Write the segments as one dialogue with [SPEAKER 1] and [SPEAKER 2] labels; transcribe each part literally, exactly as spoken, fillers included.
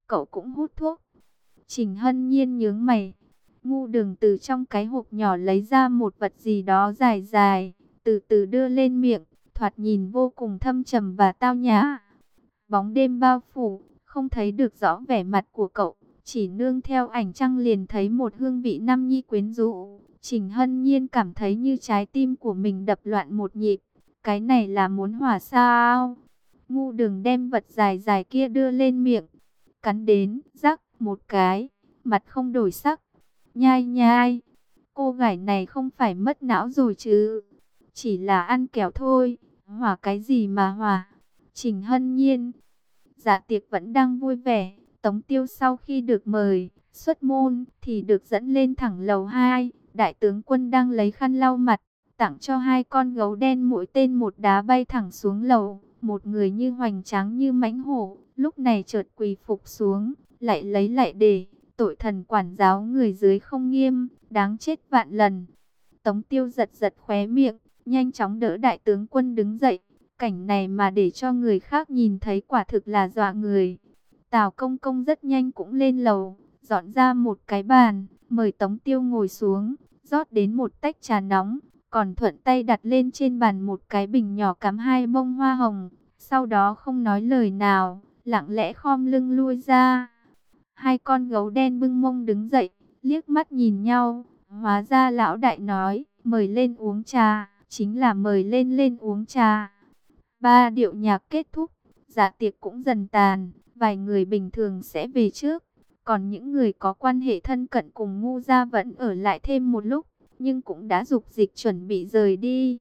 [SPEAKER 1] cậu cũng hút thuốc? Trình Hân Nhiên nhướng mày. Ngu Đường từ trong cái hộp nhỏ lấy ra một vật gì đó dài dài, từ từ đưa lên miệng, thoạt nhìn vô cùng thâm trầm và tao nhã. Bóng đêm bao phủ, không thấy được rõ vẻ mặt của cậu, chỉ nương theo ảnh trăng liền thấy một hương vị nam nhi quyến rũ. Trình Hân Nhiên cảm thấy như trái tim của mình đập loạn một nhịp. Cái này là muốn hỏa sao? Ngu Đường đem vật dài dài kia đưa lên miệng, cắn đến, rắc một cái, mặt không đổi sắc. Nhai nhai, cô gái này không phải mất não rồi chứ? Chỉ là ăn kẹo thôi, hỏa cái gì mà hỏa? Trình Hân Nhiên. Dạ tiệc vẫn đang vui vẻ. Tống Tiêu sau khi được mời xuất môn thì được dẫn lên thẳng lầu hai. Đại tướng quân đang lấy khăn lau mặt, tặng cho hai con gấu đen mỗi tên một đá bay thẳng xuống lầu. Một người như hoành tráng như mãnh hổ, lúc này chợt quỳ phục xuống, lại lấy lại để, tội thần quản giáo người dưới không nghiêm, đáng chết vạn lần. Tống Tiêu giật giật khóe miệng, nhanh chóng đỡ đại tướng quân đứng dậy. Cảnh này mà để cho người khác nhìn thấy quả thực là dọa người. Tào Công Công rất nhanh cũng lên lầu, dọn ra một cái bàn, mời Tống Tiêu ngồi xuống, rót đến một tách trà nóng, còn thuận tay đặt lên trên bàn một cái bình nhỏ cắm hai bông hoa hồng. Sau đó không nói lời nào, lặng lẽ khom lưng lui ra. Hai con gấu đen bưng mông đứng dậy, liếc mắt nhìn nhau. Hóa ra lão đại nói, mời lên uống trà, chính là mời lên lên uống trà. Ba điệu nhạc kết thúc, dạ tiệc cũng dần tàn, vài người bình thường sẽ về trước. Còn những người có quan hệ thân cận cùng Ngu gia vẫn ở lại thêm một lúc, nhưng cũng đã dục dịch chuẩn bị rời đi.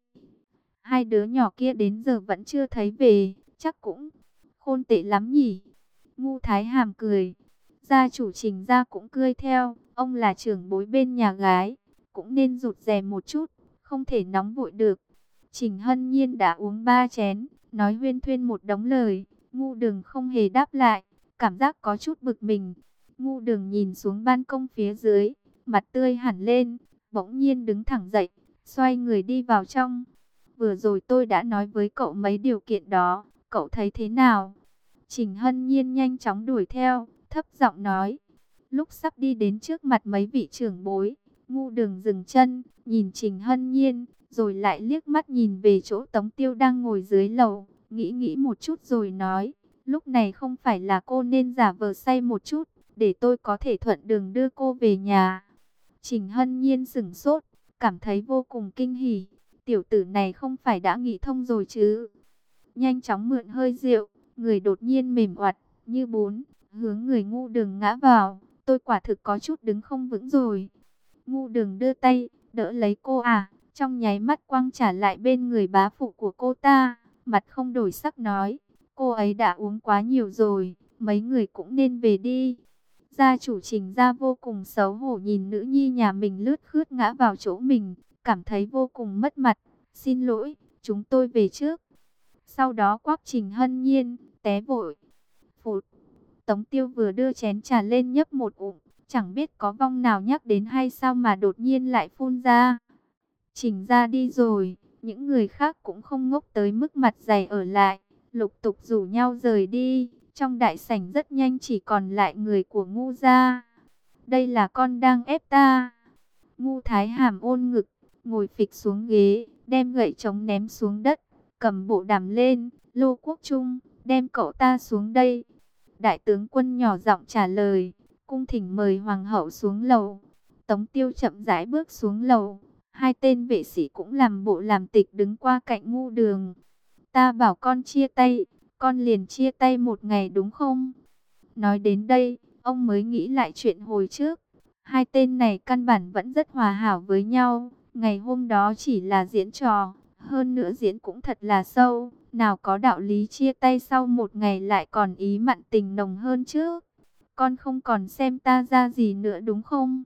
[SPEAKER 1] Hai đứa nhỏ kia đến giờ vẫn chưa thấy về, chắc cũng khôn tệ lắm nhỉ. Ngu Thái Hàm cười, gia chủ Trình gia cũng cười theo, ông là trưởng bối bên nhà gái, cũng nên rụt rè một chút, không thể nóng vội được. Trình Hân Nhiên đã uống ba chén, nói huyên thuyên một đống lời, Ngu Đường không hề đáp lại, cảm giác có chút bực mình. Ngu Đường nhìn xuống ban công phía dưới, mặt tươi hẳn lên, bỗng nhiên đứng thẳng dậy, xoay người đi vào trong. Vừa rồi tôi đã nói với cậu mấy điều kiện đó, cậu thấy thế nào? Trình Hân Nhiên nhanh chóng đuổi theo, thấp giọng nói. Lúc sắp đi đến trước mặt mấy vị trưởng bối, Ngu Đường dừng chân, nhìn Trình Hân Nhiên, rồi lại liếc mắt nhìn về chỗ Tống Tiêu đang ngồi dưới lầu, nghĩ nghĩ một chút rồi nói, lúc này không phải là cô nên giả vờ say một chút, để tôi có thể thuận đường đưa cô về nhà. Trình Hân Nhiên sửng sốt, cảm thấy vô cùng kinh hỉ, tiểu tử này không phải đã nghĩ thông rồi chứ. Nhanh chóng mượn hơi rượu, người đột nhiên mềm oặt, như bún, hướng người Ngu Đường ngã vào, tôi quả thực có chút đứng không vững rồi. Ngu Đường đưa tay, đỡ lấy cô à, trong nháy mắt quăng trả lại bên người bá phụ của cô ta, mặt không đổi sắc nói, cô ấy đã uống quá nhiều rồi, mấy người cũng nên về đi. Gia chủ Trình gia vô cùng xấu hổ nhìn nữ nhi nhà mình lướt khướt ngã vào chỗ mình, cảm thấy vô cùng mất mặt, xin lỗi, chúng tôi về trước. Sau đó quát Trình Hân Nhiên, té vội. Phụt, Tống Tiêu vừa đưa chén trà lên nhấp một ngụm, chẳng biết có vong nào nhắc đến hay sao mà đột nhiên lại phun ra. Trình ra đi rồi, những người khác cũng không ngốc tới mức mặt dày ở lại, lục tục rủ nhau rời đi. Trong đại sảnh rất nhanh chỉ còn lại người của Ngu gia. Đây là con đang ép ta. Ngu Thái Hàm ôn ngực, ngồi phịch xuống ghế, đem gậy trống ném xuống đất, cầm bộ đàm lên, Lô Quốc Trung, đem cậu ta xuống đây. Đại tướng quân nhỏ giọng trả lời, cung thỉnh mời hoàng hậu xuống lầu. Tống Tiêu chậm rãi bước xuống lầu. Hai tên vệ sĩ cũng làm bộ làm tịch đứng qua cạnh Ngu Đường. Ta bảo con chia tay, con liền chia tay một ngày đúng không? Nói đến đây, ông mới nghĩ lại chuyện hồi trước. Hai tên này căn bản vẫn rất hòa hảo với nhau. Ngày hôm đó chỉ là diễn trò, hơn nữa diễn cũng thật là sâu. Nào có đạo lý chia tay sau một ngày lại còn ý mặn tình nồng hơn chứ? Con không còn xem ta ra gì nữa đúng không?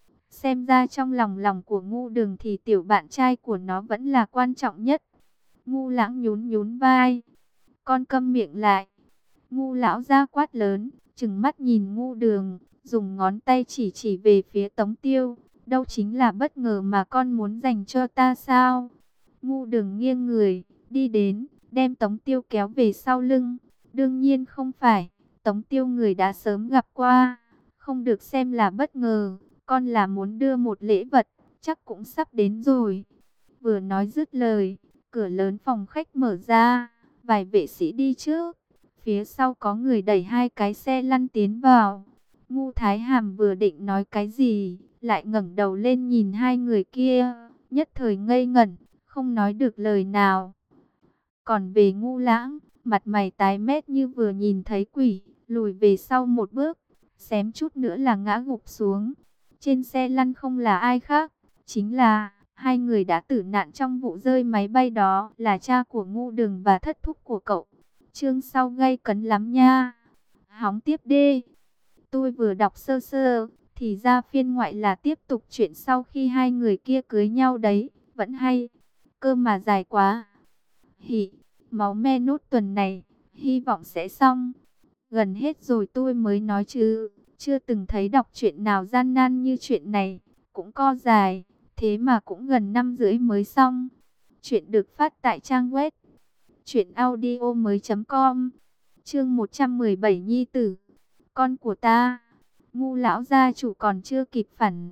[SPEAKER 1] Xem ra trong lòng lòng của Ngu Đường thì tiểu bạn trai của nó vẫn là quan trọng nhất. Ngu Lãng nhún nhún vai. Con câm miệng lại. Ngu lão ra quát lớn, trừng mắt nhìn Ngu Đường, dùng ngón tay chỉ chỉ về phía Tống Tiêu. Đâu chính là bất ngờ mà con muốn dành cho ta sao? Ngu Đường nghiêng người, đi đến, đem Tống Tiêu kéo về sau lưng. Đương nhiên không phải. Tống Tiêu người đã sớm gặp qua, không được xem là bất ngờ, con là muốn đưa một lễ vật, chắc cũng sắp đến rồi. Vừa nói dứt lời, cửa lớn phòng khách mở ra, vài vệ sĩ đi trước, phía sau có người đẩy hai cái xe lăn tiến vào. Ngu Thái Hàm vừa định nói cái gì, lại ngẩng đầu lên nhìn hai người kia, nhất thời ngây ngẩn, không nói được lời nào. Còn về Ngu Lãng, mặt mày tái mét như vừa nhìn thấy quỷ, lùi về sau một bước, xém chút nữa là ngã gục xuống. Trên xe lăn không là ai khác, chính là hai người đã tử nạn trong vụ rơi máy bay đó, là cha của Ngu Đừng và thất thúc của cậu. Chương sau gay cấn lắm nha. Hóng tiếp đi. Tôi vừa đọc sơ sơ, thì ra phiên ngoại là tiếp tục chuyện sau khi hai người kia cưới nhau đấy, vẫn hay. Cơ mà dài quá. Hỉ, máu me nốt tuần này, hy vọng sẽ xong. Gần hết rồi tôi mới nói chứ, chưa từng thấy đọc truyện nào gian nan như chuyện này, cũng co dài, thế mà cũng gần năm rưỡi mới xong. Chuyện được phát tại trang web truyện audio mới chấm com. Chương một trăm mười bảy Nhi tử, con của ta. Ngu lão gia chủ còn chưa kịp phản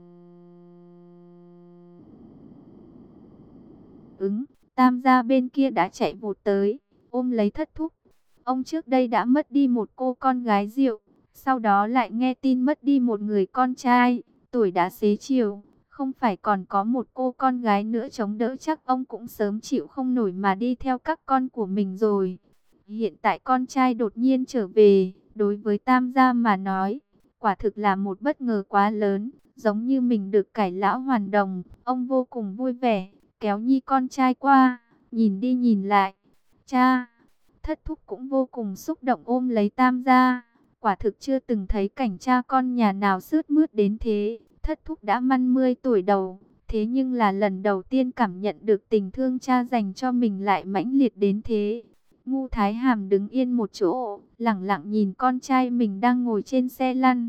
[SPEAKER 1] ứng, Tam gia bên kia đã chạy vụt tới, ôm lấy thất thúc. Ông trước đây đã mất đi một cô con gái rượu, sau đó lại nghe tin mất đi một người con trai, tuổi đã xế chiều, không phải còn có một cô con gái nữa chống đỡ, chắc ông cũng sớm chịu không nổi mà đi theo các con của mình rồi. Hiện tại con trai đột nhiên trở về, đối với Tam gia mà nói, quả thực là một bất ngờ quá lớn, giống như mình được cải lão hoàn đồng. Ông vô cùng vui vẻ, kéo Nhi con trai qua, nhìn đi nhìn lại. Cha! Thất thúc cũng vô cùng xúc động ôm lấy Tam gia. Quả thực chưa từng thấy cảnh cha con nhà nào sướt mướt đến thế. Thất thúc đã măn mươi tuổi đầu, thế nhưng là lần đầu tiên cảm nhận được tình thương cha dành cho mình lại mãnh liệt đến thế. Ngu Thái Hàm đứng yên một chỗ, lẳng lặng nhìn con trai mình đang ngồi trên xe lăn.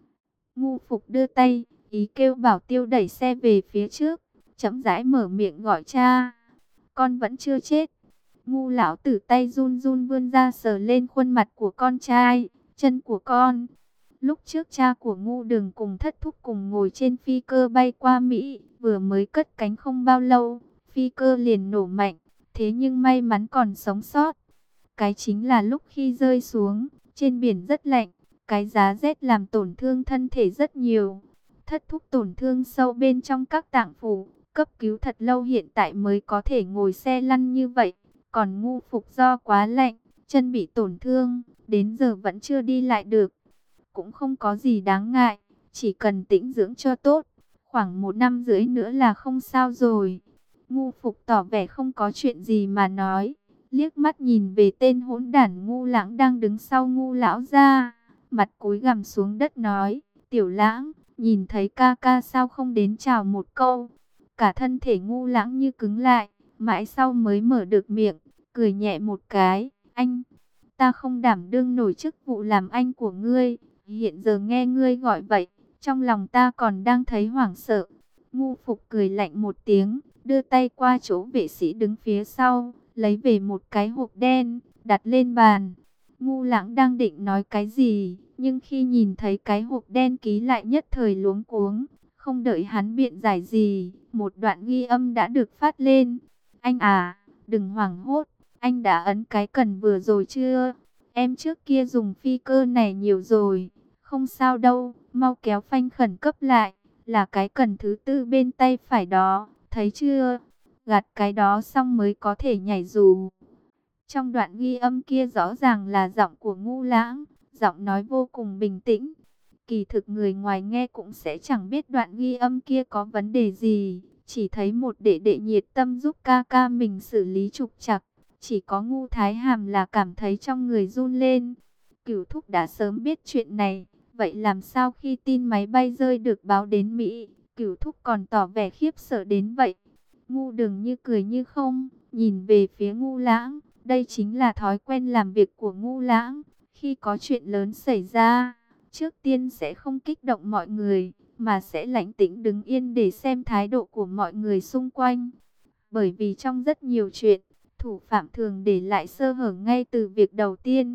[SPEAKER 1] Ngu Phục đưa tay, ý kêu Bảo Tiêu đẩy xe về phía trước, chậm rãi mở miệng gọi cha. Con vẫn chưa chết. Ngu lão tử tay run run vươn ra sờ lên khuôn mặt của con trai, chân của con. Lúc trước cha của Ngu Đường cùng thất thúc cùng ngồi trên phi cơ bay qua Mỹ, vừa mới cất cánh không bao lâu, phi cơ liền nổ mạnh, thế nhưng may mắn còn sống sót. Cái chính là lúc khi rơi xuống, trên biển rất lạnh, cái giá rét làm tổn thương thân thể rất nhiều. Thất thúc tổn thương sâu bên trong các tạng phủ, cấp cứu thật lâu hiện tại mới có thể ngồi xe lăn như vậy. Còn Ngu Phục do quá lạnh, chân bị tổn thương, đến giờ vẫn chưa đi lại được. Cũng không có gì đáng ngại, chỉ cần tĩnh dưỡng cho tốt, khoảng một năm rưỡi nữa là không sao rồi. Ngu Phục tỏ vẻ không có chuyện gì mà nói, liếc mắt nhìn về tên hỗn đản Ngu Lãng đang đứng sau Ngu lão ra, mặt cúi gằm xuống đất nói, Tiểu Lãng, nhìn thấy ca ca sao không đến chào một câu. Cả thân thể Ngu Lãng như cứng lại, mãi sau mới mở được miệng, cười nhẹ một cái, anh, ta không đảm đương nổi chức vụ làm anh của ngươi, hiện giờ nghe ngươi gọi vậy, trong lòng ta còn đang thấy hoảng sợ. Ngu Phục cười lạnh một tiếng, đưa tay qua chỗ vệ sĩ đứng phía sau, lấy về một cái hộp đen, đặt lên bàn. Ngu Lãng đang định nói cái gì, nhưng khi nhìn thấy cái hộp đen ký lại nhất thời luống cuống, không đợi hắn biện giải gì, một đoạn ghi âm đã được phát lên. Anh à, đừng hoảng hốt, anh đã ấn cái cần vừa rồi chưa? Em trước kia dùng phi cơ này nhiều rồi, không sao đâu, mau kéo phanh khẩn cấp lại, là cái cần thứ tư bên tay phải đó, thấy chưa? Gạt cái đó xong mới có thể nhảy dù. Trong đoạn ghi âm kia rõ ràng là giọng của Ngu Lãng, giọng nói vô cùng bình tĩnh. Kỳ thực người ngoài nghe cũng sẽ chẳng biết đoạn ghi âm kia có vấn đề gì, chỉ thấy một đệ đệ nhiệt tâm giúp ca ca mình xử lý trục trặc. Chỉ có Ngu Thái Hàm là cảm thấy trong người run lên. Cửu thúc đã sớm biết chuyện này, vậy làm sao khi tin máy bay rơi được báo đến Mỹ, Cửu thúc còn tỏ vẻ khiếp sợ đến vậy? Ngu Đường như cười như không, nhìn về phía Ngu Lãng. Đây chính là thói quen làm việc của Ngu Lãng. Khi có chuyện lớn xảy ra, trước tiên sẽ không kích động mọi người, mà sẽ lạnh tĩnh đứng yên để xem thái độ của mọi người xung quanh. Bởi vì trong rất nhiều chuyện, thủ phạm thường để lại sơ hở ngay từ việc đầu tiên.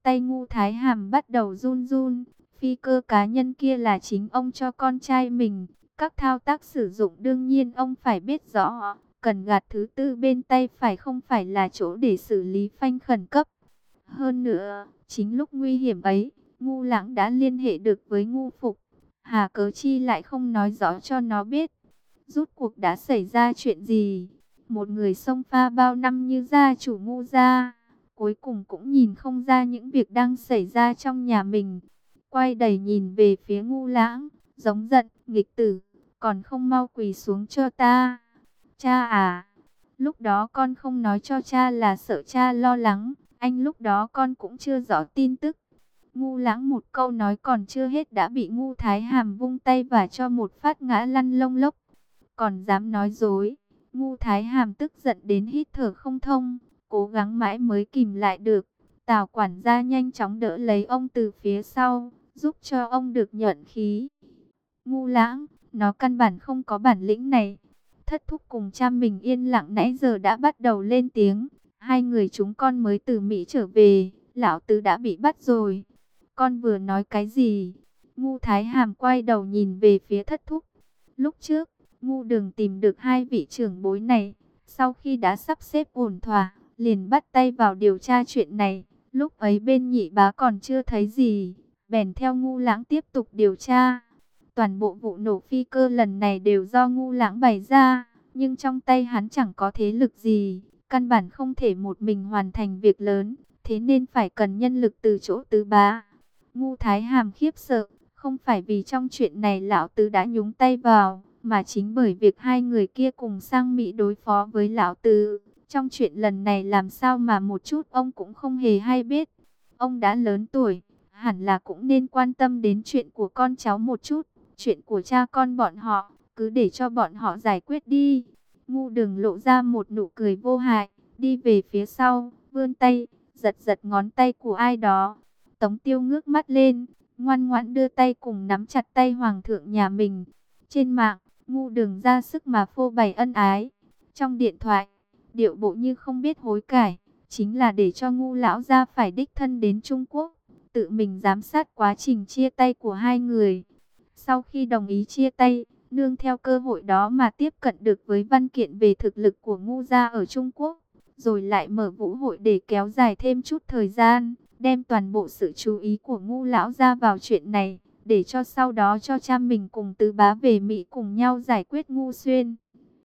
[SPEAKER 1] tay Ngu Thái Hàm bắt đầu run run. Phi cơ cá nhân kia là chính ông cho con trai mình. Các thao tác sử dụng đương nhiên ông phải biết rõ. Cần gạt thứ tư bên tay phải không phải là chỗ để xử lý phanh khẩn cấp. Hơn nữa, chính lúc nguy hiểm ấy, Ngu Lãng đã liên hệ được với Ngu Phục. Hà cớ chi lại không nói rõ cho nó biết. Rút cuộc đã xảy ra chuyện gì? Một người xông pha bao năm như gia chủ Ngu gia, cuối cùng cũng nhìn không ra những việc đang xảy ra trong nhà mình. Quay đầy nhìn về phía Ngu Lãng, giống giận, nghịch tử, còn không mau quỳ xuống cho ta. Cha à, lúc đó con không nói cho cha là sợ cha lo lắng, anh lúc đó con cũng chưa rõ tin tức. Ngu Lãng một câu nói còn chưa hết đã bị Ngu Thái Hàm vung tay và cho một phát ngã lăn lông lốc. Còn dám nói dối. Ngu Thái Hàm tức giận đến hít thở không thông, cố gắng mãi mới kìm lại được. Tào quản gia nhanh chóng đỡ lấy ông từ phía sau, giúp cho ông được nhuận khí. Ngu Lãng, nó căn bản không có bản lĩnh này. Thất thúc cùng cha mình yên lặng nãy giờ đã bắt đầu lên tiếng. Hai người chúng con mới từ Mỹ trở về, lão tứ đã bị bắt rồi. Con vừa nói cái gì? Ngu Thái Hàm quay đầu nhìn về phía thất thúc. Lúc trước, Ngu Đường tìm được hai vị trưởng bối này. Sau khi đã sắp xếp ổn thỏa, liền bắt tay vào điều tra chuyện này. Lúc ấy bên nhị bá còn chưa thấy gì, bèn theo Ngu Lãng tiếp tục điều tra. Toàn bộ vụ nổ phi cơ lần này đều do Ngu Lãng bày ra, nhưng trong tay hắn chẳng có thế lực gì, căn bản không thể một mình hoàn thành việc lớn, thế nên phải cần nhân lực từ chỗ tứ bá. Ngu Thái Hàm khiếp sợ, không phải vì trong chuyện này lão tứ đã nhúng tay vào, mà chính bởi việc hai người kia cùng sang Mỹ đối phó với lão tứ. Trong chuyện lần này làm sao mà một chút ông cũng không hề hay biết. Ông đã lớn tuổi, hẳn là cũng nên quan tâm đến chuyện của con cháu một chút. Chuyện của cha con bọn họ, cứ để cho bọn họ giải quyết đi. Ngu Đường lộ ra một nụ cười vô hại, đi về phía sau, vươn tay, giật giật ngón tay của ai đó. Tống Tiêu ngước mắt lên, ngoan ngoãn đưa tay cùng nắm chặt tay hoàng thượng nhà mình. Trên mạng, Ngu Đường ra sức mà phô bày ân ái. Trong điện thoại, điệu bộ như không biết hối cải, chính là để cho Ngu lão gia phải đích thân đến Trung Quốc, tự mình giám sát quá trình chia tay của hai người. Sau khi đồng ý chia tay, nương theo cơ hội đó mà tiếp cận được với văn kiện về thực lực của Ngu gia ở Trung Quốc, rồi lại mở vũ hội để kéo dài thêm chút thời gian, đem toàn bộ sự chú ý của Ngu lão gia vào chuyện này, để cho sau đó cho cha mình cùng tứ bá về Mỹ cùng nhau giải quyết Ngu Xuyên.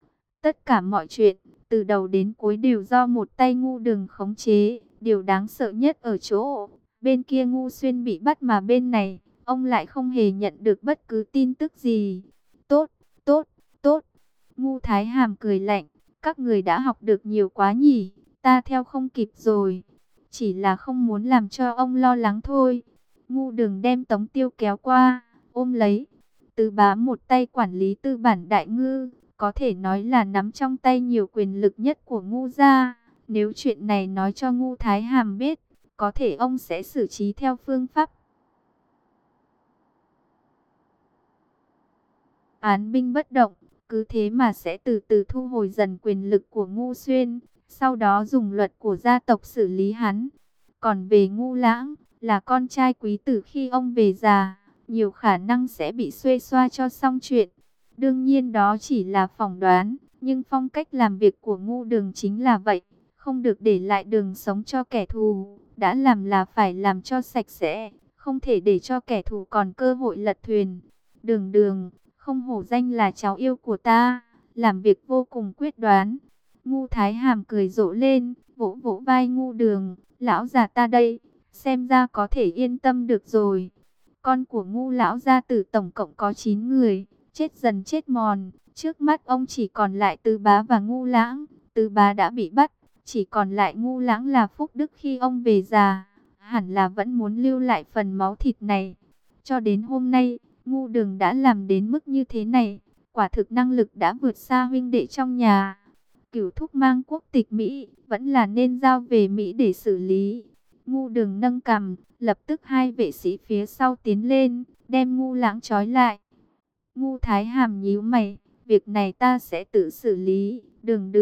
[SPEAKER 1] Tất cả mọi chuyện, từ đầu đến cuối đều do một tay Ngu Đường khống chế. Điều đáng sợ nhất ở chỗ, bên kia Ngu Xuyên bị bắt mà bên này, ông lại không hề nhận được bất cứ tin tức gì. Tốt, tốt, tốt. Ngu Thái Hàm cười lạnh, các người đã học được nhiều quá nhỉ, ta theo không kịp rồi. Chỉ là không muốn làm cho ông lo lắng thôi. Ngu Đường đem Tống Tiêu kéo qua, ôm lấy. Tứ bá một tay quản lý tư bản đại ngư, có thể nói là nắm trong tay nhiều quyền lực nhất của Ngu gia. Nếu chuyện này nói cho Ngu Thái Hàm biết, có thể ông sẽ xử trí theo phương pháp án binh bất động, cứ thế mà sẽ từ từ thu hồi dần quyền lực của Ngu Xuyên, sau đó dùng luật của gia tộc xử lý hắn. Còn về Ngu Lãng, là con trai quý tử, khi ông về già, nhiều khả năng sẽ bị xuê xoa cho xong chuyện. Đương nhiên đó chỉ là phỏng đoán, nhưng phong cách làm việc của Ngu Đường chính là vậy, không được để lại đường sống cho kẻ thù, đã làm là phải làm cho sạch sẽ, không thể để cho kẻ thù còn cơ hội lật thuyền. Đường Đường, không hổ danh là cháu yêu của ta, làm việc vô cùng quyết đoán. Ngu Thái Hàm cười rộ lên, vỗ vỗ vai Ngu Đường, lão già ta đây, xem ra có thể yên tâm được rồi. Con của Ngu lão gia tử tổng cộng có chín người, chết dần chết mòn, trước mắt ông chỉ còn lại Tứ bá và Ngu Lãng. Tứ bá đã bị bắt, chỉ còn lại Ngu Lãng là phúc đức khi ông về già, hẳn là vẫn muốn lưu lại phần máu thịt này. Cho đến hôm nay, Ngu Đường đã làm đến mức như thế này, quả thực năng lực đã vượt xa huynh đệ trong nhà. Cửu thúc mang quốc tịch Mỹ, vẫn là nên giao về Mỹ để xử lý. Ngu Đường nâng cằm, lập tức hai vệ sĩ phía sau tiến lên, đem Ngu Lãng trói lại. Ngu Thái Hàm nhíu mày, việc này ta sẽ tự xử lý. Đường Đường,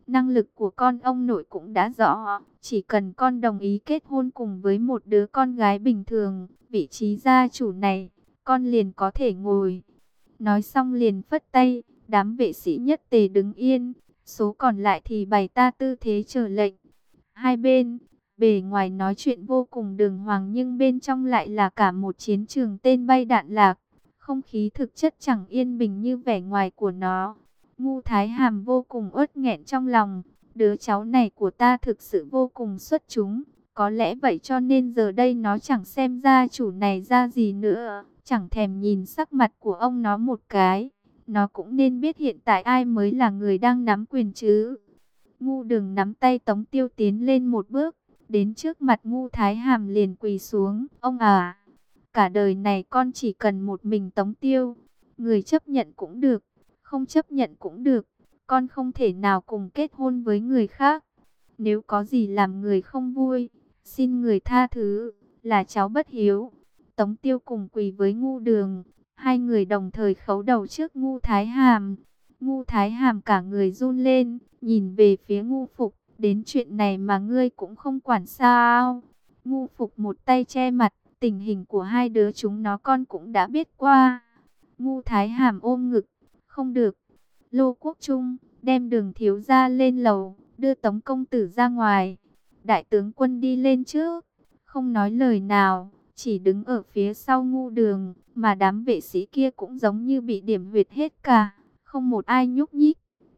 [SPEAKER 1] Năng lực của con ông nội cũng đã rõ, chỉ cần con đồng ý kết hôn cùng với một đứa con gái bình thường, vị trí gia chủ này, con liền có thể ngồi. Nói xong liền phất tay, đám vệ sĩ nhất tề đứng yên, số còn lại thì bày ta tư thế chờ lệnh. Hai bên, bề ngoài nói chuyện vô cùng đường hoàng nhưng bên trong lại là cả một chiến trường tên bay đạn lạc. Không khí thực chất chẳng yên bình như vẻ ngoài của nó. Ngu Thái Hàm vô cùng uất nghẹn trong lòng. Đứa cháu này của ta thực sự vô cùng xuất chúng. Có lẽ vậy cho nên giờ đây nó chẳng xem gia chủ này ra gì nữa. Chẳng thèm nhìn sắc mặt của ông nó một cái. Nó cũng nên biết hiện tại ai mới là người đang nắm quyền chứ. Ngu Đường nắm tay Tống Tiêu tiến lên một bước. Đến trước mặt Ngu Thái Hàm liền quỳ xuống. Ông à, cả đời này con chỉ cần một mình Tống Tiêu. Người chấp nhận cũng được, không chấp nhận cũng được. Con không thể nào cùng kết hôn với người khác. Nếu có gì làm người không vui, xin người tha thứ, là cháu bất hiếu. Tống Tiêu cùng quỳ với Ngu Đường. Hai người đồng thời khấu đầu trước Ngu Thái Hàm. Ngu Thái Hàm cả người run lên, nhìn về phía Ngu Phục. Đến chuyện này mà ngươi cũng không quản sao? Ngu Phục một tay che mặt, tình hình của hai đứa chúng nó con cũng đã biết qua. Ngu Thái Hàm ôm ngực, không được. Lô Quốc Trung, đem Đường thiếu gia lên lầu, đưa Tống công tử ra ngoài. Đại tướng quân đi lên trước, không nói lời nào, chỉ đứng ở phía sau Ngu Đường, mà đám vệ sĩ kia cũng giống như bị điểm huyệt hết cả, không một ai nhúc nhích.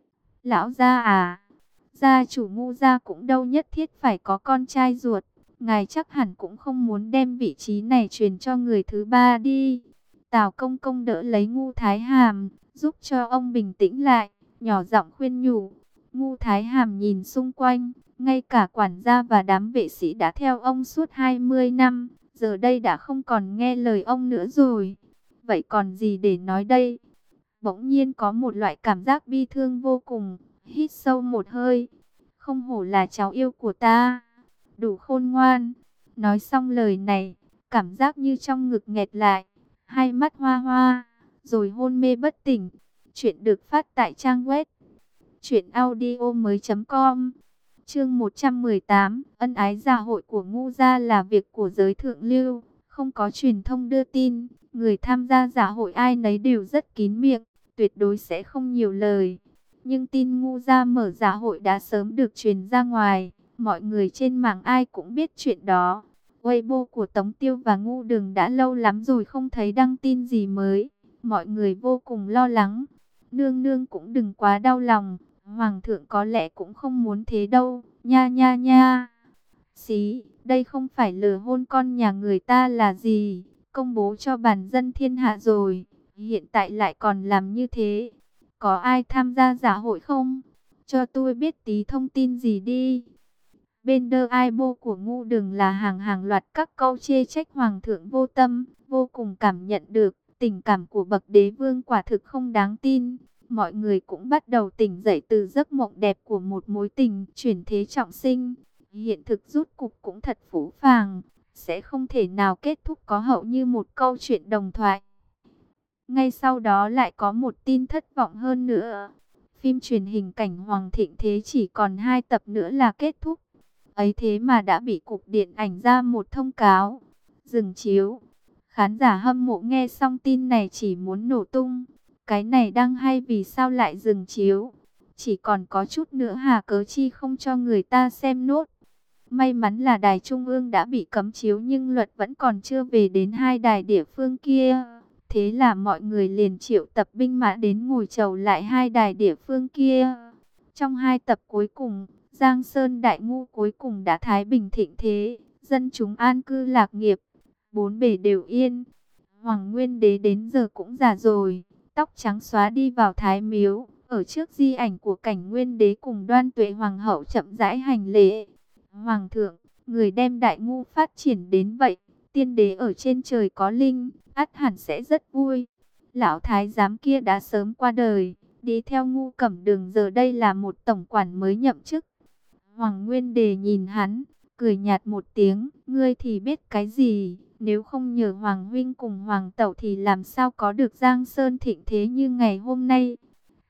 [SPEAKER 1] Lão gia à, gia chủ Ngu gia cũng đâu nhất thiết phải có con trai ruột, ngài chắc hẳn cũng không muốn đem vị trí này truyền cho người thứ ba đi. Tào Công Công đỡ lấy Ngu Thái Hàm, giúp cho ông bình tĩnh lại, nhỏ giọng khuyên nhủ. Ngu Thái Hàm nhìn xung quanh, ngay cả quản gia và đám vệ sĩ đã theo ông suốt hai mươi năm, giờ đây đã không còn nghe lời ông nữa rồi. Vậy còn gì để nói đây? Bỗng nhiên có một loại cảm giác bi thương vô cùng, hít sâu một hơi. Không hổ là cháu yêu của ta, đủ khôn ngoan. Nói xong lời này, cảm giác như trong ngực nghẹt lại, hai mắt hoa hoa, rồi hôn mê bất tỉnh. Chuyện được phát tại trang web truyện audio mới chấm com. Chương một trăm mười tám, ân ái dạ hội của Ngu gia là việc của giới thượng lưu, không có truyền thông đưa tin, người tham gia dạ hội ai nấy đều rất kín miệng, tuyệt đối sẽ không nhiều lời. Nhưng tin Ngu gia mở dạ hội đã sớm được truyền ra ngoài, mọi người trên mạng ai cũng biết chuyện đó. Weibo của Tống Tiêu và Ngu Đường đã lâu lắm rồi không thấy đăng tin gì mới, mọi người vô cùng lo lắng. Nương nương cũng đừng quá đau lòng, Hoàng thượng có lẽ cũng không muốn thế đâu, nha nha nha. Xí, đây không phải lừa hôn con nhà người ta là gì, công bố cho bản dân thiên hạ rồi, hiện tại lại còn làm như thế. Có ai tham gia dạ hội không? Cho tôi biết tí thông tin gì đi. Bên đơ ai bô của Ngu Đường là hàng hàng loạt các câu chê trách Hoàng thượng vô tâm, vô cùng cảm nhận được, tình cảm của bậc đế vương quả thực không đáng tin. Mọi người cũng bắt đầu tỉnh dậy từ giấc mộng đẹp của một mối tình chuyển thế trọng sinh. Hiện thực rút cục cũng thật phũ phàng, sẽ không thể nào kết thúc có hậu như một câu chuyện đồng thoại. Ngay sau đó lại có một tin thất vọng hơn nữa. Phim truyền hình Cảnh Hoàng thịnh thế chỉ còn hai tập nữa là kết thúc. Ấy thế mà đã bị cục điện ảnh ra một thông cáo dừng chiếu. Khán giả hâm mộ nghe xong tin này chỉ muốn nổ tung. Cái này đang hay vì sao lại dừng chiếu? Chỉ còn có chút nữa hà cớ chi không cho người ta xem nốt. May mắn là đài trung ương đã bị cấm chiếu nhưng luật vẫn còn chưa về đến hai đài địa phương kia. Thế là mọi người liền triệu tập binh mã đến ngồi chầu lại hai đài địa phương kia. Trong hai tập cuối cùng, Giang Sơn Đại Ngu cuối cùng đã thái bình thịnh thế, dân chúng an cư lạc nghiệp, bốn bề đều yên. Hoàng Nguyên Đế đến giờ cũng già rồi, tóc trắng xóa đi vào thái miếu, ở trước di ảnh của Cảnh Nguyên Đế cùng Đoan Tuệ Hoàng hậu chậm rãi hành lễ. Hoàng thượng, người đem Đại Ngu phát triển đến vậy, tiên đế ở trên trời có linh, ắt hẳn sẽ rất vui. Lão thái giám kia đã sớm qua đời, đi theo Ngu Cẩm Đường giờ đây là một tổng quản mới nhậm chức. Hoàng Nguyên Đề nhìn hắn, cười nhạt một tiếng, ngươi thì biết cái gì, nếu không nhờ Hoàng huynh cùng Hoàng tẩu thì làm sao có được Giang Sơn thịnh thế như ngày hôm nay.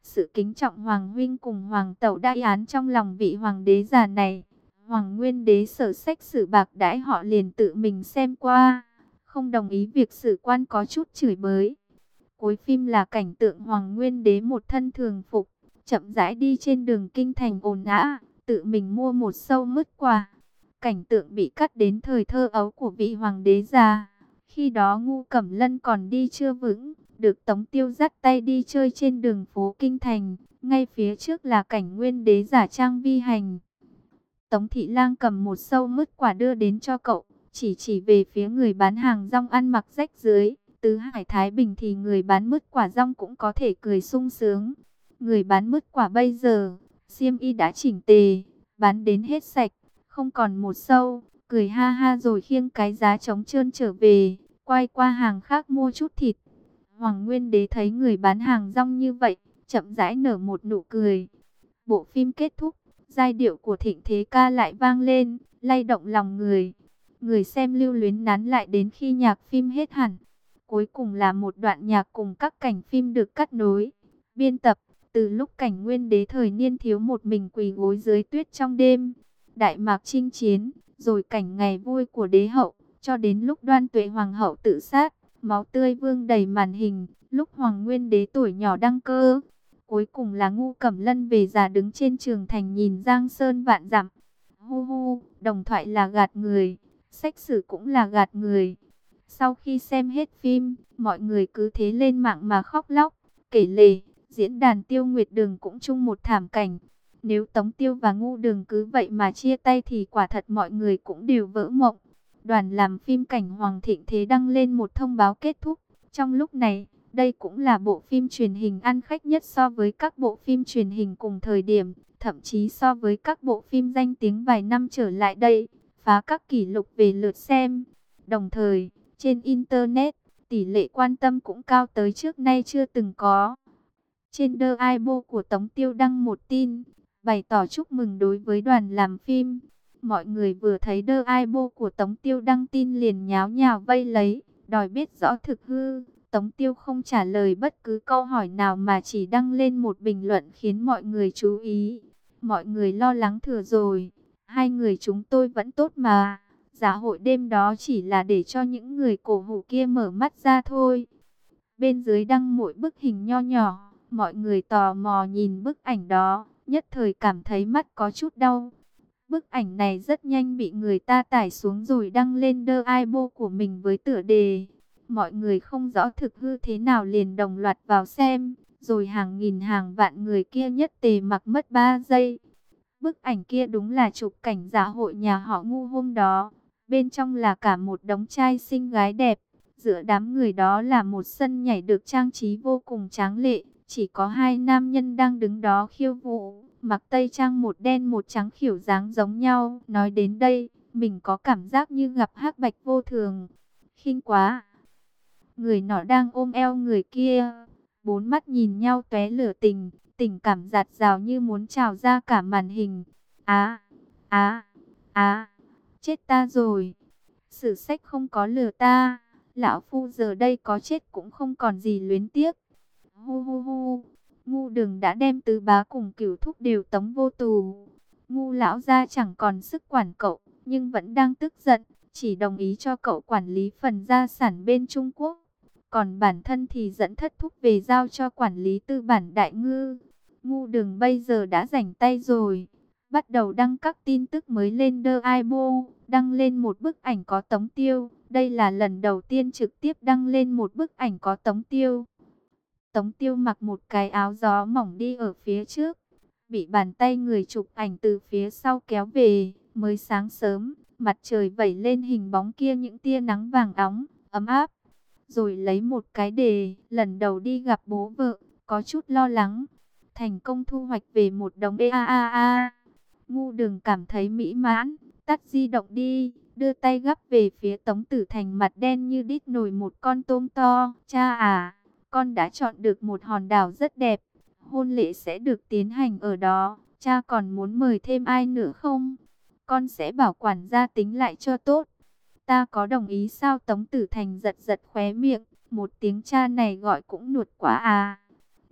[SPEAKER 1] Sự kính trọng Hoàng huynh cùng Hoàng tẩu đại án trong lòng vị Hoàng đế già này. Hoàng Nguyên đế sở sách sử bạc đãi họ liền tự mình xem qua, không đồng ý việc sử quan có chút chửi bới. Cuối phim là cảnh tượng Hoàng Nguyên đế một thân thường phục, chậm rãi đi trên đường kinh thành ồn ào, tự mình mua một sâu mứt quả. Cảnh tượng bị cắt đến thời thơ ấu của vị Hoàng đế già. Khi đó Ngu Cẩm Lân còn đi chưa vững, được Tống Tiêu dắt tay đi chơi trên đường phố kinh thành. Ngay phía trước là cảnh Nguyên đế giả trang vi hành. Tống Thị Lang cầm một sâu mứt quả đưa đến cho cậu, chỉ chỉ về phía người bán hàng rong ăn mặc rách rưới. Tứ Hải Thái Bình thì người bán mứt quả rong cũng có thể cười sung sướng. Người bán mứt quả bây giờ, xiêm y đã chỉnh tề, bán đến hết sạch, không còn một sâu, cười ha ha rồi khiêng cái giá trống trơn trở về, quay qua hàng khác mua chút thịt. Hoàng Nguyên đế thấy người bán hàng rong như vậy, chậm rãi nở một nụ cười. Bộ phim kết thúc, giai điệu của Thịnh Thế Ca lại vang lên, lay động lòng người. Người xem lưu luyến nán lại đến khi nhạc phim hết hẳn. Cuối cùng là một đoạn nhạc cùng các cảnh phim được cắt nối, biên tập, từ lúc cảnh Nguyên đế thời niên thiếu một mình quỳ gối dưới tuyết trong đêm, Đại Mạc chinh chiến, rồi cảnh ngày vui của đế hậu, cho đến lúc Đoan Tuệ Hoàng hậu tự sát, máu tươi vương đầy màn hình, lúc Hoàng Nguyên đế tuổi nhỏ đăng cơ. Cuối cùng là Ngu Cẩm Lân về già đứng trên trường thành nhìn Giang Sơn vạn dặm. Hu hu, đồng thoại là gạt người, sách sử cũng là gạt người. Sau khi xem hết phim, mọi người cứ thế lên mạng mà khóc lóc, kể lể. Diễn đàn Tiêu Nguyệt Đường cũng chung một thảm cảnh. Nếu Tống Tiêu và Ngu Đường cứ vậy mà chia tay thì quả thật mọi người cũng đều vỡ mộng. Đoàn làm phim cảnh Hoàng Thịnh Thế đăng lên một thông báo kết thúc. Trong lúc này, đây cũng là bộ phim truyền hình ăn khách nhất so với các bộ phim truyền hình cùng thời điểm, thậm chí so với các bộ phim danh tiếng vài năm trở lại đây, phá các kỷ lục về lượt xem. Đồng thời, trên Internet, tỷ lệ quan tâm cũng cao tới trước nay chưa từng có. Trên The Weibo của Tống Tiêu đăng một tin, bày tỏ chúc mừng đối với đoàn làm phim. Mọi người vừa thấy The Weibo của Tống Tiêu đăng tin liền nháo nhào vây lấy, đòi biết rõ thực hư. Tống Tiêu không trả lời bất cứ câu hỏi nào mà chỉ đăng lên một bình luận khiến mọi người chú ý. Mọi người lo lắng thừa rồi, hai người chúng tôi vẫn tốt mà. Dạ hội đêm đó chỉ là để cho những người cổ hủ kia mở mắt ra thôi. Bên dưới đăng mỗi bức hình nho nhỏ, mọi người tò mò nhìn bức ảnh đó, nhất thời cảm thấy mắt có chút đau. Bức ảnh này rất nhanh bị người ta tải xuống rồi đăng lên The Weibo của mình với tựa đề. Mọi người không rõ thực hư thế nào liền đồng loạt vào xem, rồi hàng nghìn hàng vạn người kia nhất tề mặc mất ba giây. Bức ảnh kia đúng là chụp cảnh dạ hội nhà họ Ngu hôm đó. Bên trong là cả một đống trai xinh gái đẹp. Giữa đám người đó là một sân nhảy được trang trí vô cùng tráng lệ. Chỉ có hai nam nhân đang đứng đó khiêu vũ, mặc tây trang một đen một trắng kiểu dáng giống nhau. Nói đến đây, mình có cảm giác như gặp hắc bạch vô thường. Khinh quá! Người nọ đang ôm eo người kia. Bốn mắt nhìn nhau tóe lửa tình, tình cảm dạt dào như muốn trào ra cả màn hình. Á, á, á, chết ta rồi. Sử sách không có lừa ta. Lão phu giờ đây có chết cũng không còn gì luyến tiếc. Hu hu hu, Ngu Đường đã đem tứ bá cùng Cửu Thúc đều tống vô tù. Ngu lão gia chẳng còn sức quản cậu, nhưng vẫn đang tức giận, chỉ đồng ý cho cậu quản lý phần gia sản bên Trung Quốc. Còn bản thân thì dẫn Thất Thúc về giao cho quản lý tư bản Đại Ngư. Ngu Đường bây giờ đã rảnh tay rồi, bắt đầu đăng các tin tức mới lên The Weibo, đăng lên một bức ảnh có Tống Tiêu. Đây là lần đầu tiên trực tiếp đăng lên một bức ảnh có Tống Tiêu. Tống Tiêu mặc một cái áo gió mỏng đi ở phía trước, bị bàn tay người chụp ảnh từ phía sau kéo về. Mới sáng sớm, mặt trời vẩy lên hình bóng kia những tia nắng vàng óng, ấm áp. Rồi lấy một cái đề, lần đầu đi gặp bố vợ, có chút lo lắng. Thành công thu hoạch về một đống e a a a. Ngu Đường cảm thấy mỹ mãn, tắt di động đi, đưa tay gắp về phía Tống Tử Thành mặt đen như đít nồi một con tôm to. Cha à, con đã chọn được một hòn đảo rất đẹp, hôn lễ sẽ được tiến hành ở đó. Cha còn muốn mời thêm ai nữa không? Con sẽ bảo quản gia tính lại cho tốt. Ta có đồng ý sao? Tống Tử Thành giật giật khóe miệng, một tiếng cha này gọi cũng nuột quá à.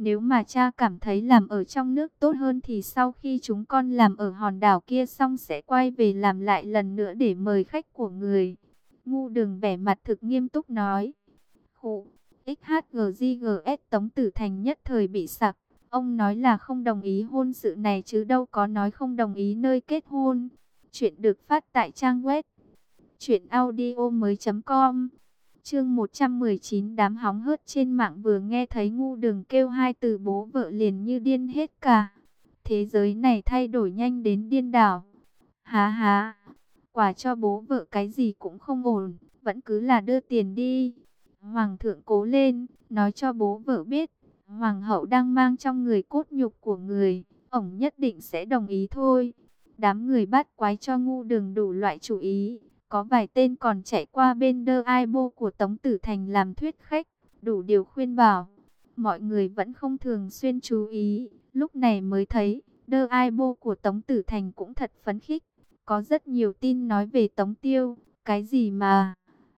[SPEAKER 1] Nếu mà cha cảm thấy làm ở trong nước tốt hơn thì sau khi chúng con làm ở hòn đảo kia xong sẽ quay về làm lại lần nữa để mời khách của người. Ngu Đường vẻ mặt thực nghiêm túc nói. Khụ, ích hát giê giê giê ét Tống Tử Thành nhất thời bị sặc. Ông nói là không đồng ý hôn sự này chứ đâu có nói không đồng ý nơi kết hôn. Chuyện được phát tại trang web truyện audio mới chấm com. Chương một trăm mười chín đám hóng hớt trên mạng vừa nghe thấy Ngu Đường kêu hai từ bố vợ liền như điên hết cả. Thế giới này thay đổi nhanh đến điên đảo. Há há, quả cho bố vợ cái gì cũng không ổn, vẫn cứ là đưa tiền đi. Hoàng thượng cố lên, nói cho bố vợ biết, hoàng hậu đang mang trong người cốt nhục của người, ổng nhất định sẽ đồng ý thôi. Đám người bắt quái cho Ngu Đường đủ loại chủ ý. Có vài tên còn chạy qua bên đơ ai bô của Tống Tử Thành làm thuyết khách, đủ điều khuyên bảo. Mọi người vẫn không thường xuyên chú ý, lúc này mới thấy, đơ ai bô của Tống Tử Thành cũng thật phấn khích. Có rất nhiều tin nói về Tống Tiêu, cái gì mà...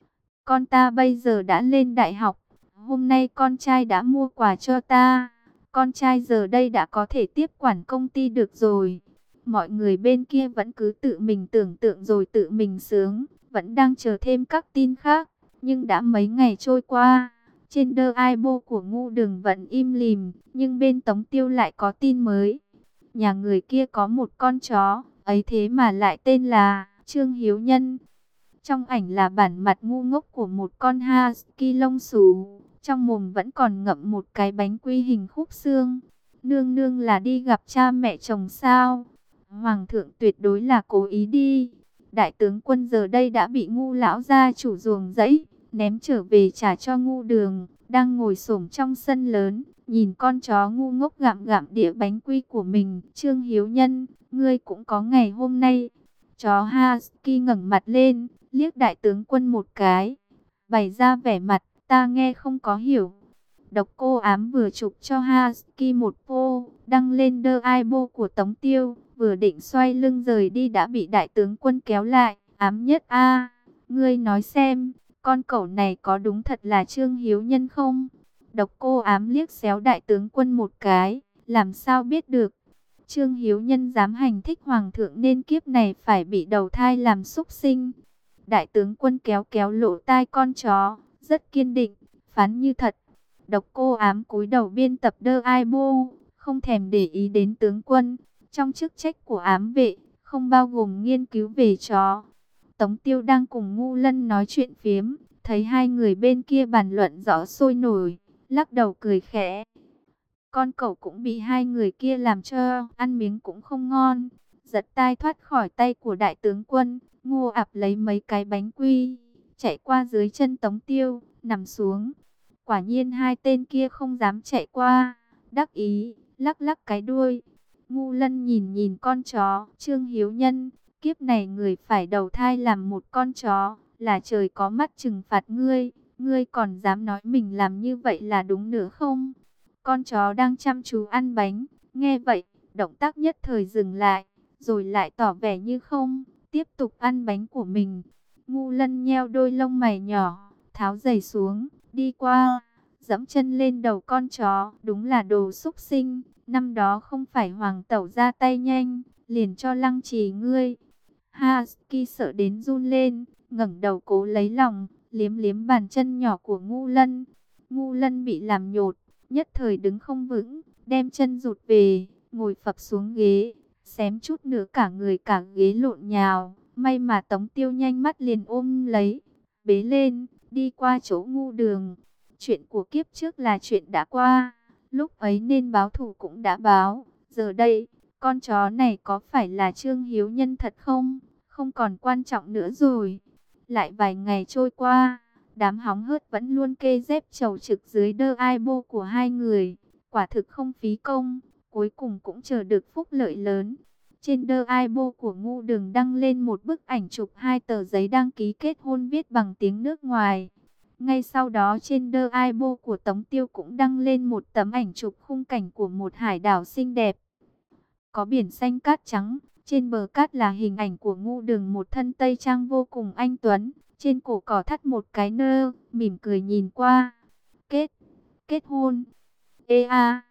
[SPEAKER 1] Con ta bây giờ đã lên đại học, hôm nay con trai đã mua quà cho ta. Con trai giờ đây đã có thể tiếp quản công ty được rồi. Mọi người bên kia vẫn cứ tự mình tưởng tượng rồi tự mình sướng, vẫn đang chờ thêm các tin khác. Nhưng đã mấy ngày trôi qua, trên đơ ai bô của Ngu Đường vẫn im lìm, nhưng bên Tống Tiêu lại có tin mới. Nhà người kia có một con chó, ấy thế mà lại tên là Trương Hiếu Nhân. Trong ảnh là bản mặt ngu ngốc của một con husky lông xù, trong mồm vẫn còn ngậm một cái bánh quy hình khúc xương. Nương nương là đi gặp cha mẹ chồng sao? Hoàng thượng tuyệt đối là cố ý đi. Đại tướng quân giờ đây đã bị Ngu lão gia chủ ruồng rẫy, ném trở về trả cho Ngu Đường, đang ngồi xổm trong sân lớn, nhìn con chó ngu ngốc gặm gặm đĩa bánh quy của mình. Trương Hiếu Nhân, ngươi cũng có ngày hôm nay. Chó husky ngẩng mặt lên, liếc đại tướng quân một cái, bày ra vẻ mặt, ta nghe không có hiểu. Độc Cô Ám vừa chụp cho husky một phô, đăng lên đơ ai bô của Tống Tiêu, vừa định xoay lưng rời đi đã bị đại tướng quân kéo lại. Ám nhất a, ngươi nói xem, con cẩu này có đúng thật là Trương Hiếu Nhân không? Độc Cô Ám liếc xéo đại tướng quân một cái, làm sao biết được? Trương Hiếu Nhân dám hành thích hoàng thượng nên kiếp này phải bị đầu thai làm súc sinh. Đại tướng quân kéo kéo lỗ tai con chó, rất kiên định, phán như thật. Độc Cô Ám cúi đầu biên tập đơ ai bô, không thèm để ý đến tướng quân. Trong chức trách của ám vệ, không bao gồm nghiên cứu về chó. Tống Tiêu đang cùng Ngu Lân nói chuyện phiếm, thấy hai người bên kia bàn luận rõ sôi nổi, lắc đầu cười khẽ. Con cẩu cũng bị hai người kia làm cho ăn miếng cũng không ngon. Giật tai thoát khỏi tay của đại tướng quân, Ngô Ạp lấy mấy cái bánh quy, chạy qua dưới chân Tống Tiêu, nằm xuống. Quả nhiên hai tên kia không dám chạy qua, đắc ý, lắc lắc cái đuôi. Ngu Lân nhìn nhìn con chó, Trương Hiếu Nhân, kiếp này người phải đầu thai làm một con chó, là trời có mắt trừng phạt ngươi, ngươi còn dám nói mình làm như vậy là đúng nữa không? Con chó đang chăm chú ăn bánh, nghe vậy, động tác nhất thời dừng lại, rồi lại tỏ vẻ như không, tiếp tục ăn bánh của mình. Ngu Lân nheo đôi lông mày nhỏ, tháo giày xuống, đi qua, dẫm chân lên đầu con chó, đúng là đồ xúc sinh, năm đó không phải hoàng tẩu ra tay nhanh, liền cho lăng trì ngươi. Husky sợ đến run lên, ngẩng đầu cố lấy lòng, liếm liếm bàn chân nhỏ của Ngu Lân. Ngu Lân bị làm nhột, nhất thời đứng không vững, đem chân rụt về, ngồi phập xuống ghế, xém chút nữa cả người cả ghế lộn nhào. May mà Tống Tiêu nhanh mắt liền ôm lấy, bế lên, đi qua chỗ Ngu Đường. Chuyện của kiếp trước là chuyện đã qua, lúc ấy nên báo thù cũng đã báo. Giờ đây, con chó này có phải là Trương Hiếu Nhân thật không? Không còn quan trọng nữa rồi. Lại vài ngày trôi qua, đám hóng hớt vẫn luôn kê dép chầu trực dưới đơ ai bô của hai người. Quả thực không phí công, cuối cùng cũng chờ được phúc lợi lớn. Trên đơ ai bô của Ngu Đường đăng lên một bức ảnh chụp hai tờ giấy đăng ký kết hôn viết bằng tiếng nước ngoài. Ngay sau đó trên đơ ai bô của Tống Tiêu cũng đăng lên một tấm ảnh chụp khung cảnh của một hải đảo xinh đẹp. Có biển xanh cát trắng, trên bờ cát là hình ảnh của Ngu Đường một thân tây trang vô cùng anh tuấn. Trên cổ cỏ thắt một cái nơ, mỉm cười nhìn qua. Kết, kết hôn. Ê a,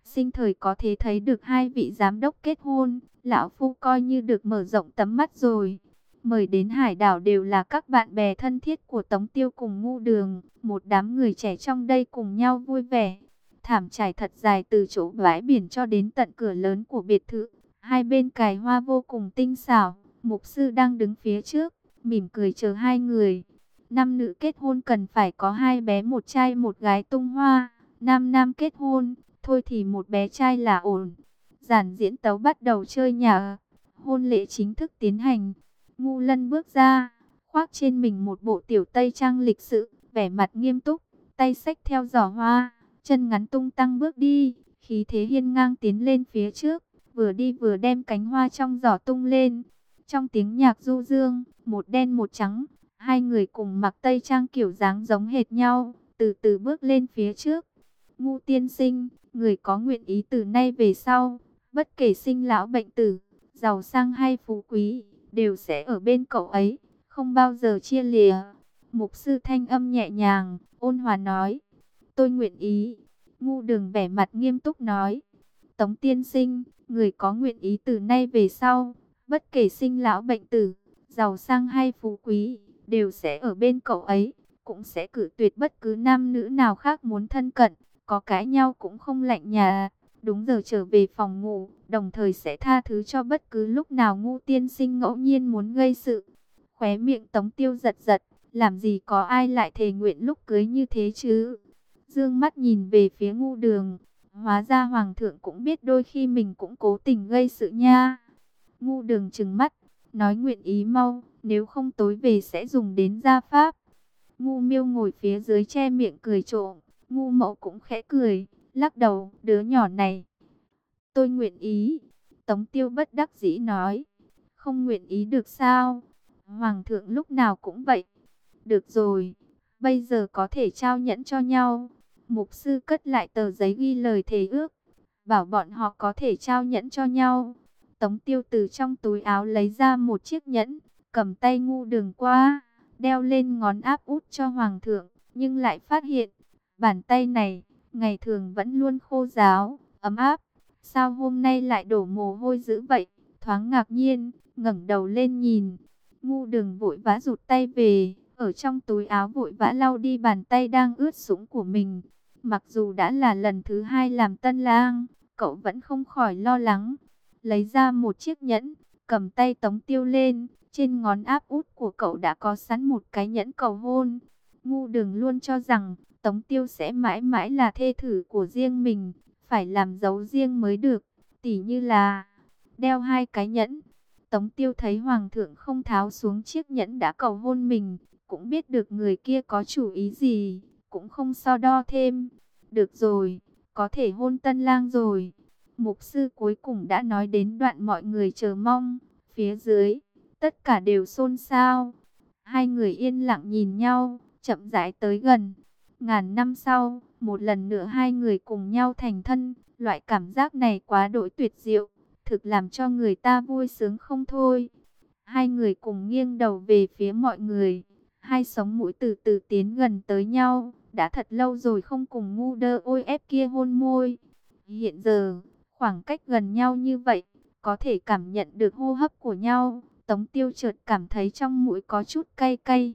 [SPEAKER 1] Sinh thời có thể thấy được hai vị giám đốc kết hôn, lão phu coi như được mở rộng tầm mắt rồi. Mời đến hải đảo đều là các bạn bè thân thiết của Tống Tiêu cùng Ngu Đường, một đám người trẻ trong đây cùng nhau vui vẻ. Thảm trải thật dài từ chỗ bãi biển cho đến tận cửa lớn của biệt thự, hai bên cài hoa vô cùng tinh xảo. Mục sư đang đứng phía trước, mỉm cười chờ hai người. Nam nữ kết hôn cần phải có hai bé một trai một gái tung hoa, nam nam kết hôn, thôi thì một bé trai là ổn. Giản diễn tấu bắt đầu chơi nhà, hôn lễ chính thức tiến hành. Ngu Lân bước ra, khoác trên mình một bộ tiểu tây trang lịch sự, vẻ mặt nghiêm túc, tay xách theo giỏ hoa, chân ngắn tung tăng bước đi, khí thế hiên ngang tiến lên phía trước, vừa đi vừa đem cánh hoa trong giỏ tung lên. Trong tiếng nhạc du dương, một đen một trắng, hai người cùng mặc tây trang kiểu dáng giống hệt nhau, từ từ bước lên phía trước. Ngu tiên sinh, người có nguyện ý từ nay về sau, bất kể sinh lão bệnh tử, giàu sang hay phú quý, đều sẽ ở bên cậu ấy, không bao giờ chia lìa. Mục sư thanh âm nhẹ nhàng, ôn hòa nói, tôi nguyện ý. Ngu Đường vẻ mặt nghiêm túc nói, Tống tiên sinh, người có nguyện ý từ nay về sau, bất kể sinh lão bệnh tử, giàu sang hay phú quý, đều sẽ ở bên cậu ấy, cũng sẽ cự tuyệt bất cứ nam nữ nào khác muốn thân cận, có cãi nhau cũng không lạnh nhà, đúng giờ trở về phòng ngủ, đồng thời sẽ tha thứ cho bất cứ lúc nào Ngu tiên sinh ngẫu nhiên muốn gây sự. Khóe miệng Tống Tiêu giật giật, làm gì có ai lại thề nguyện lúc cưới như thế chứ? Dương mắt nhìn về phía Ngu Đường, hóa ra hoàng thượng cũng biết đôi khi mình cũng cố tình gây sự nha. Ngu Đường trừng mắt, nói nguyện ý mau, nếu không tối về sẽ dùng đến gia pháp. Ngu Miêu ngồi phía dưới che miệng cười trộm, Ngu Mậu cũng khẽ cười, lắc đầu, đứa nhỏ này. Tôi nguyện ý. Tống Tiêu bất đắc dĩ nói, không nguyện ý được sao? Hoàng thượng lúc nào cũng vậy. Được rồi, bây giờ có thể trao nhẫn cho nhau. Mục sư cất lại tờ giấy ghi lời thề ước, bảo bọn họ có thể trao nhẫn cho nhau. Tống Tiêu từ trong túi áo lấy ra một chiếc nhẫn, cầm tay Ngu Đường qua, đeo lên ngón áp út cho hoàng thượng, nhưng lại phát hiện, bàn tay này, ngày thường vẫn luôn khô ráo, ấm áp, sao hôm nay lại đổ mồ hôi dữ vậy? Thoáng ngạc nhiên, ngẩng đầu lên nhìn, Ngu Đường vội vã rụt tay về, ở trong túi áo vội vã lau đi bàn tay đang ướt sũng của mình. Mặc dù đã là lần thứ hai làm tân lang, cậu vẫn không khỏi lo lắng. Lấy ra một chiếc nhẫn, cầm tay Tống Tiêu lên, trên ngón áp út của cậu đã có sẵn một cái nhẫn cầu hôn. Ngu Đường luôn cho rằng Tống Tiêu sẽ mãi mãi là thê thử của riêng mình, phải làm dấu riêng mới được, tỉ như là đeo hai cái nhẫn. Tống Tiêu thấy hoàng thượng không tháo xuống chiếc nhẫn đã cầu hôn mình, cũng biết được người kia có chủ ý gì, cũng không so đo thêm. Được rồi, có thể hôn tân lang rồi. Mục sư cuối cùng đã nói đến đoạn mọi người chờ mong, phía dưới, tất cả đều xôn xao. Hai người yên lặng nhìn nhau, chậm rãi tới gần. Ngàn năm sau, một lần nữa hai người cùng nhau thành thân, loại cảm giác này quá đỗi tuyệt diệu, thực làm cho người ta vui sướng không thôi. Hai người cùng nghiêng đầu về phía mọi người, hai sống mũi từ từ tiến gần tới nhau, đã thật lâu rồi không cùng Ngu Đơ ôi ép kia hôn môi. Hiện giờ, khoảng cách gần nhau như vậy, có thể cảm nhận được hô hấp của nhau. Tống Tiêu chợt cảm thấy trong mũi có chút cay cay.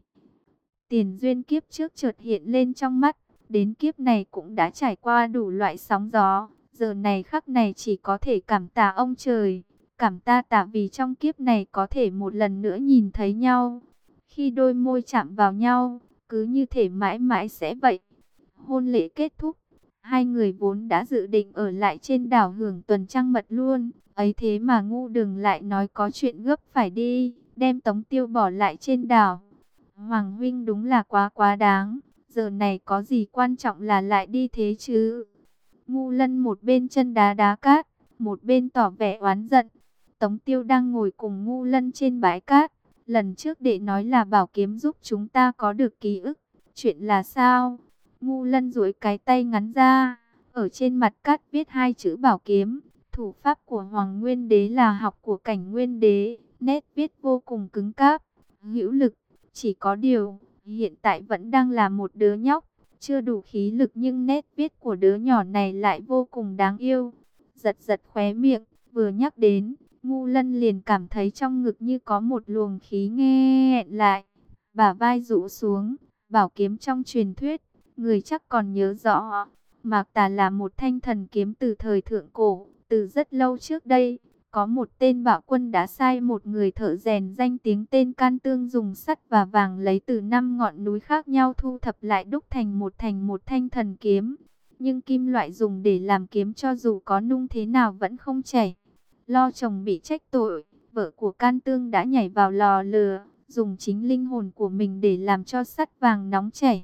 [SPEAKER 1] Tiền duyên kiếp trước chợt hiện lên trong mắt, đến kiếp này cũng đã trải qua đủ loại sóng gió, giờ này khắc này chỉ có thể cảm tạ ông trời, cảm ta tạ vì trong kiếp này có thể một lần nữa nhìn thấy nhau. Khi đôi môi chạm vào nhau, cứ như thể mãi mãi sẽ vậy. Hôn lễ kết thúc, hai người vốn đã dự định ở lại trên đảo hưởng tuần trăng mật luôn, ấy thế mà Ngu Đường lại nói có chuyện gấp phải đi, đem Tống Tiêu bỏ lại trên đảo. Hoàng huynh đúng là quá quá đáng, giờ này có gì quan trọng là lại đi thế chứ? Ngu Lân một bên chân đá đá cát, một bên tỏ vẻ oán giận. Tống Tiêu đang ngồi cùng Ngu Lân trên bãi cát, lần trước đệ nói là bảo kiếm giúp chúng ta có được ký ức, chuyện là sao? Ngu Lân duỗi cái tay ngắn ra, ở trên mặt cát viết hai chữ bảo kiếm. Thủ pháp của Hoàng Nguyên Đế là học của Cảnh Nguyên Đế, nét viết vô cùng cứng cáp, hữu lực. Chỉ có điều, hiện tại vẫn đang là một đứa nhóc, chưa đủ khí lực nhưng nét viết của đứa nhỏ này lại vô cùng đáng yêu. Giật giật khóe miệng, vừa nhắc đến, Ngu Lân liền cảm thấy trong ngực như có một luồng khí nghẹn lại. Bả vai rũ xuống, bảo kiếm trong truyền thuyết, người chắc còn nhớ rõ. Mạc Tà là một thanh thần kiếm từ thời thượng cổ, từ rất lâu trước đây. Có một tên bạo quân đã sai một người thợ rèn danh tiếng tên Can Tương dùng sắt và vàng lấy từ năm ngọn núi khác nhau thu thập lại đúc thành một thành một thanh thần kiếm. Nhưng kim loại dùng để làm kiếm cho dù có nung thế nào vẫn không chảy. Lo chồng bị trách tội, vợ của Can Tương đã nhảy vào lò lửa, dùng chính linh hồn của mình để làm cho sắt vàng nóng chảy.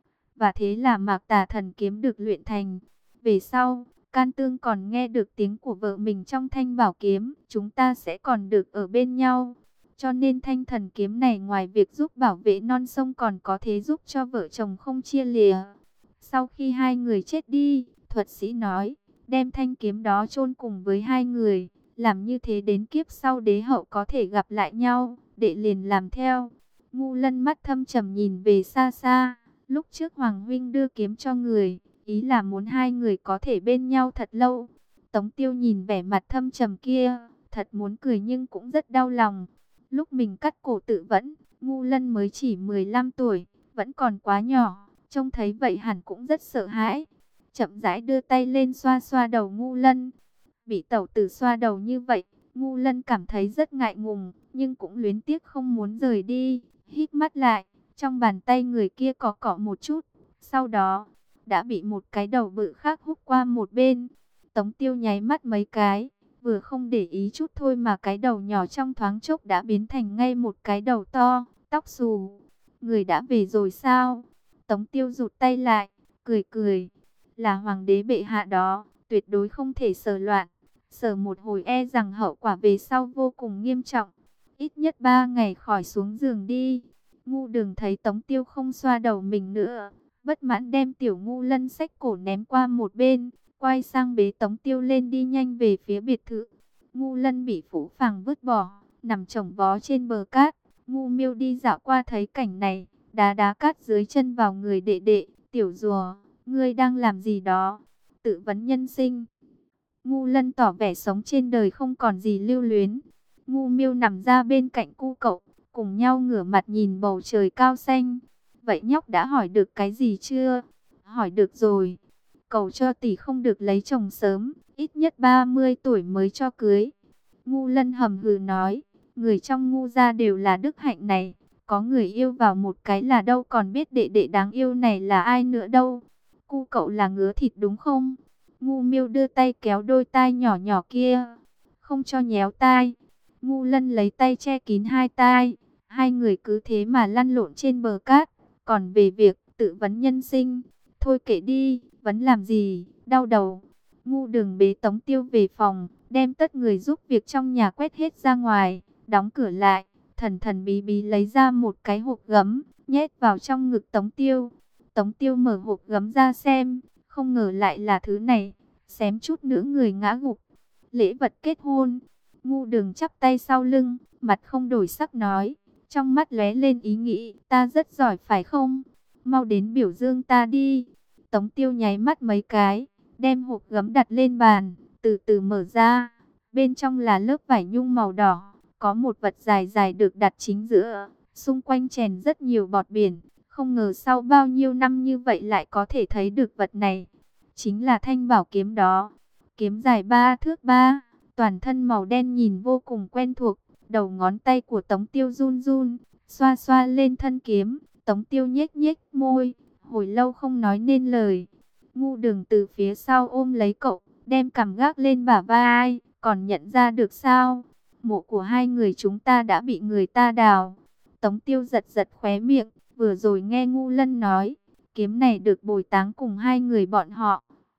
[SPEAKER 1] Và thế là Mạc Tà thần kiếm được luyện thành. Về sau, Can Tương còn nghe được tiếng của vợ mình trong thanh bảo kiếm, chúng ta sẽ còn được ở bên nhau. Cho nên thanh thần kiếm này ngoài việc giúp bảo vệ non sông còn có thể giúp cho vợ chồng không chia lìa. Sau khi hai người chết đi, thuật sĩ nói, đem thanh kiếm đó chôn cùng với hai người, làm như thế đến kiếp sau đế hậu có thể gặp lại nhau, đệ liền làm theo. Ngu Lân mắt thâm trầm nhìn về xa xa, lúc trước Hoàng huynh đưa kiếm cho người, ý là muốn hai người có thể bên nhau thật lâu. Tống Tiêu nhìn vẻ mặt thâm trầm kia, thật muốn cười nhưng cũng rất đau lòng. Lúc mình cắt cổ tự vẫn, Ngu Lân mới chỉ mười lăm tuổi, vẫn còn quá nhỏ, trông thấy vậy hẳn cũng rất sợ hãi. Chậm rãi đưa tay lên xoa xoa đầu Ngu Lân. Bị tẩu tử xoa đầu như vậy, Ngu Lân cảm thấy rất ngại ngùng, nhưng cũng luyến tiếc không muốn rời đi. Hít mắt lại, trong bàn tay người kia có cọ một chút, sau đó đã bị một cái đầu bự khác húc qua một bên. Tống Tiêu nháy mắt mấy cái, vừa không để ý chút thôi mà cái đầu nhỏ trong thoáng chốc đã biến thành ngay một cái đầu to, tóc xù. Người đã về rồi sao? Tống Tiêu rụt tay lại, cười cười. Là hoàng đế bệ hạ đó, tuyệt đối không thể sờ loạn. Sờ một hồi e rằng hậu quả về sau vô cùng nghiêm trọng. Ít nhất ba ngày khỏi xuống giường đi. Ngu Đường thấy Tống Tiêu không xoa đầu mình nữa, bất mãn đem tiểu Ngu Lân xách cổ ném qua một bên, quay sang bế Tống Tiêu lên đi nhanh về phía biệt thự. Ngu Lân bị Phũ Phàng vứt bỏ, nằm chồng vó trên bờ cát. Ngu Miêu đi dạo qua thấy cảnh này, đá đá cát dưới chân vào người đệ đệ. Tiểu rùa, ngươi đang làm gì đó? Tự vấn nhân sinh. Ngu Lân tỏ vẻ sống trên đời không còn gì lưu luyến. Ngu Miêu nằm ra bên cạnh cu cậu, cùng nhau ngửa mặt nhìn bầu trời cao xanh. Vậy nhóc đã hỏi được cái gì chưa? Hỏi được rồi. Cầu cho tỷ không được lấy chồng sớm, ít nhất ba mươi tuổi mới cho cưới. Ngu Lân hầm hừ nói, người trong Ngu gia đều là đức hạnh này. Có người yêu vào một cái là đâu còn biết đệ đệ đáng yêu này là ai nữa đâu. Cu cậu là ngứa thịt đúng không? Ngu Miêu đưa tay kéo đôi tai nhỏ nhỏ kia, không cho nhéo tai. Ngu Lân lấy tay che kín hai tai. Hai người cứ thế mà lăn lộn trên bờ cát. Còn về việc tự vấn nhân sinh, thôi kệ đi, vấn làm gì, đau đầu. Ngu Đường bế Tống Tiêu về phòng, đem tất người giúp việc trong nhà quét hết ra ngoài, đóng cửa lại. Thần thần bí bí lấy ra một cái hộp gấm, nhét vào trong ngực Tống Tiêu. Tống Tiêu mở hộp gấm ra xem, không ngờ lại là thứ này, xém chút nữa người ngã gục. Lễ vật kết hôn. Ngu Đường chắp tay sau lưng, mặt không đổi sắc nói, trong mắt lóe lên ý nghĩ, ta rất giỏi phải không? Mau đến biểu dương ta đi. Tống Tiêu nháy mắt mấy cái, đem hộp gấm đặt lên bàn, từ từ mở ra. Bên trong là lớp vải nhung màu đỏ, có một vật dài dài được đặt chính giữa, xung quanh chèn rất nhiều bọt biển. Không ngờ sau bao nhiêu năm như vậy lại có thể thấy được vật này. Chính là thanh bảo kiếm đó. Kiếm dài ba thước ba, toàn thân màu đen nhìn vô cùng quen thuộc. Đầu ngón tay của Tống Tiêu run run, xoa xoa lên thân kiếm. Tống Tiêu nhếch nhếch môi, hồi lâu không nói nên lời. Ngu Đường từ phía sau ôm lấy cậu, đem cằm gác lên bả vai. Còn nhận ra được sao? Mộ của hai người chúng ta đã bị người ta đào. Tống Tiêu giật giật khóe miệng, vừa rồi nghe Ngu Lân nói, kiếm này được bồi táng cùng hai người bọn họ.